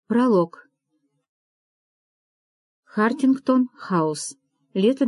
Пролог. Хартингтон-хаус. Лето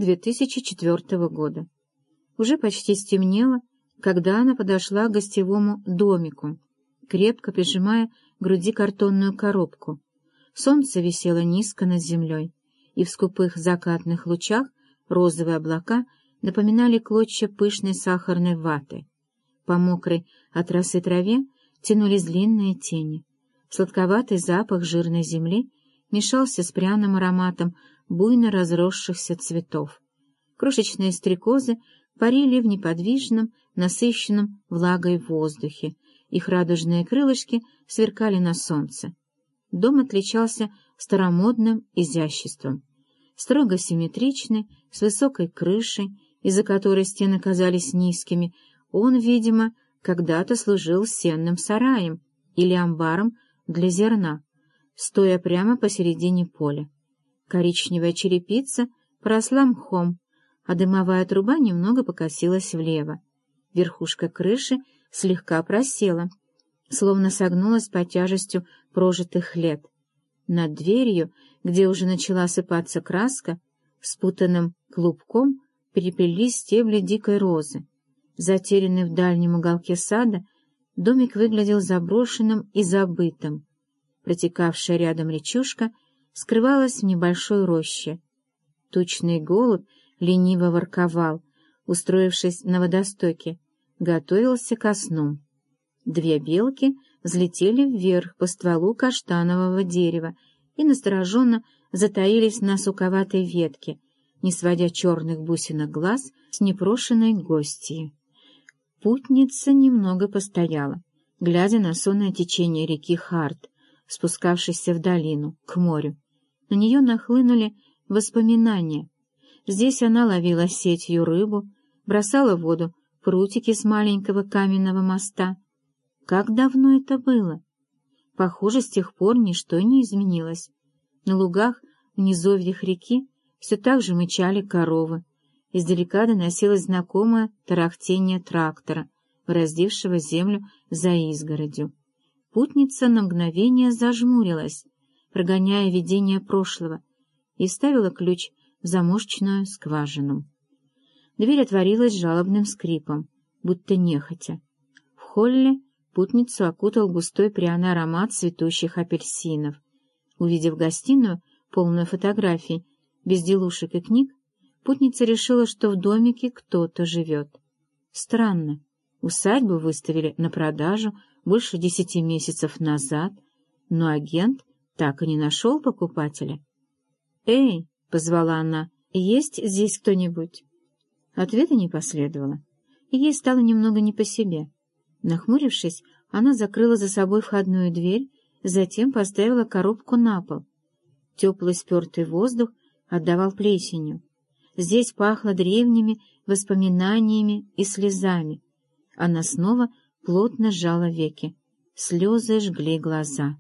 2004 года. Уже почти стемнело, когда она подошла к гостевому домику, крепко прижимая к груди картонную коробку. Солнце висело низко над землей, и в скупых закатных лучах розовые облака напоминали клочья пышной сахарной ваты. По мокрой от росы траве тянулись длинные тени. Сладковатый запах жирной земли мешался с пряным ароматом буйно разросшихся цветов. Крошечные стрекозы парили в неподвижном, насыщенном влагой воздухе. Их радужные крылышки сверкали на солнце. Дом отличался старомодным изяществом. Строго симметричный, с высокой крышей, из-за которой стены казались низкими, он, видимо, когда-то служил сенным сараем или амбаром для зерна, стоя прямо посередине поля. Коричневая черепица поросла мхом, а дымовая труба немного покосилась влево. Верхушка крыши слегка просела, словно согнулась под тяжестью прожитых лет. Над дверью, где уже начала осыпаться краска, спутанным клубком переплелись стебли дикой розы. Затерянный в дальнем уголке сада, домик выглядел заброшенным и забытым. Протекавшая рядом речушка скрывалась в небольшой роще. Тучный голубь лениво ворковал, устроившись на водостоке, готовился ко сну. Две белки взлетели вверх по стволу каштанового дерева и настороженно затаились на суковатой ветке, не сводя черных бусинок глаз с непрошенной гостьи. Путница немного постояла, глядя на сонное течение реки Харт, спускавшейся в долину, к морю. На нее нахлынули воспоминания. Здесь она ловила сетью рыбу, бросала в воду прутики с маленького каменного моста. Как давно это было? Похоже, с тех пор ничто не изменилось. На лугах в низовьях реки все так же мычали коровы. Издалека доносилось знакомое тарахтение трактора, бороздившего землю за изгородью. Путница на мгновение зажмурилась, прогоняя видение прошлого, и вставила ключ в замочную скважину. Дверь отворилась жалобным скрипом, будто нехотя. В холле путницу окутал густой пряный аромат цветущих апельсинов. Увидев гостиную, полную фотографий, безделушек и книг, путница решила, что в домике кто-то живет. Странно. Усадьбу выставили на продажу больше 10 месяцев назад, но агент так и не нашел покупателя. «Эй!» — позвала она. «Есть здесь кто-нибудь?» Ответа не последовало, и ей стало немного не по себе. Нахмурившись, она закрыла за собой входную дверь, затем поставила коробку на пол. Теплый спертый воздух отдавал плесенью. Здесь пахло древними воспоминаниями и слезами. Она снова плотно сжала веки. Слезы жгли глаза.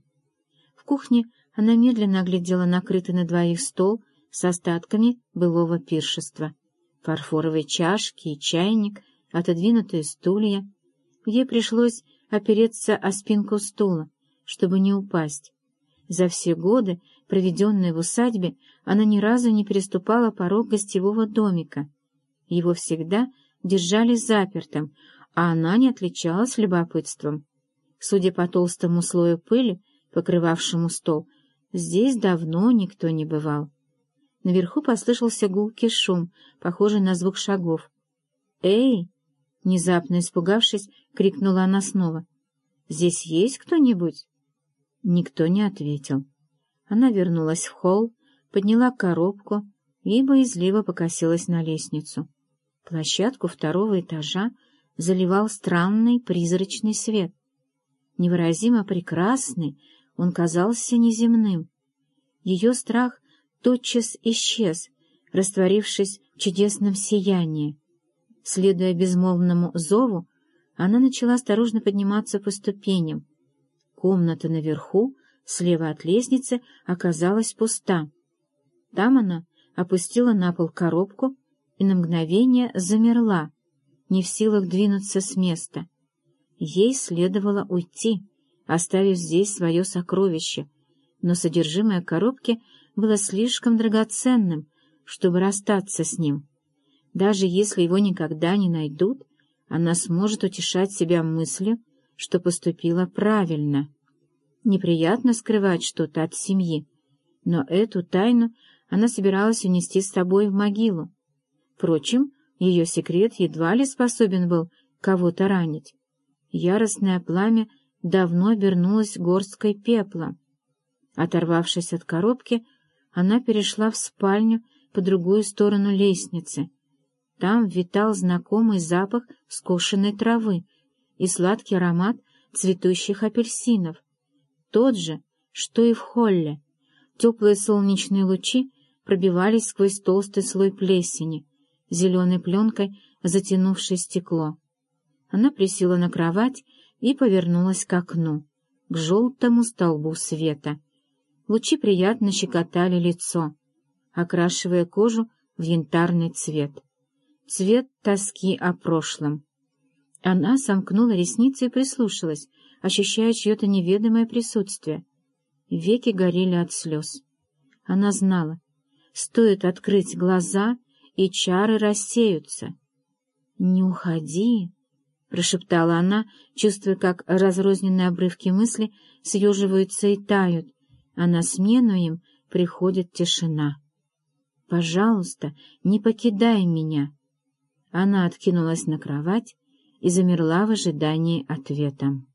В кухне она медленно оглядела накрытый на двоих стол с остатками былого пиршества. Фарфоровые чашки и чайник, отодвинутые стулья. Ей пришлось опереться о спинку стула, чтобы не упасть. За все годы, проведенные в усадьбе, она ни разу не переступала порог гостевого домика. Его всегда держали запертым, а она не отличалась любопытством. Судя по толстому слою пыли, покрывавшему стол, здесь давно никто не бывал. Наверху послышался гулкий шум, похожий на звук шагов. «Эй!» — внезапно испугавшись, крикнула она снова. «Здесь есть кто-нибудь?» Никто не ответил. Она вернулась в холл, подняла коробку и боязливо покосилась на лестницу. Площадку второго этажа заливал странный призрачный свет. Невыразимо прекрасный, он казался неземным. Ее страх тотчас исчез, растворившись в чудесном сиянии. Следуя безмолвному зову, она начала осторожно подниматься по ступеням. Комната наверху, слева от лестницы, оказалась пуста. Там она опустила на пол коробку и на мгновение замерла, не в силах двинуться с места. Ей следовало уйти, оставив здесь свое сокровище, но содержимое коробки было слишком драгоценным, чтобы расстаться с ним. Даже если его никогда не найдут, она сможет утешать себя мыслью, что поступила правильно. Неприятно скрывать что-то от семьи, но эту тайну она собиралась унести с собой в могилу. Впрочем, ее секрет едва ли способен был кого-то ранить. Яростное пламя давно обернулось горсткой пепла. Оторвавшись от коробки, она перешла в спальню по другую сторону лестницы. Там витал знакомый запах скошенной травы и сладкий аромат цветущих апельсинов. Тот же, что и в холле. Теплые солнечные лучи пробивались сквозь толстый слой плесени, зеленой пленкой затянувшей стекло. Она присела на кровать и повернулась к окну, к желтому столбу света. Лучи приятно щекотали лицо, окрашивая кожу в янтарный цвет. Цвет тоски о прошлом. Она сомкнула ресницы и прислушалась, ощущая чье-то неведомое присутствие. Веки горели от слез. Она знала, стоит открыть глаза, и чары рассеются. «Не уходи», — прошептала она, чувствуя, как разрозненные обрывки мысли съеживаются и тают, а на смену им приходит тишина. «Пожалуйста, не покидай меня». Она откинулась на кровать и замерла в ожидании ответа.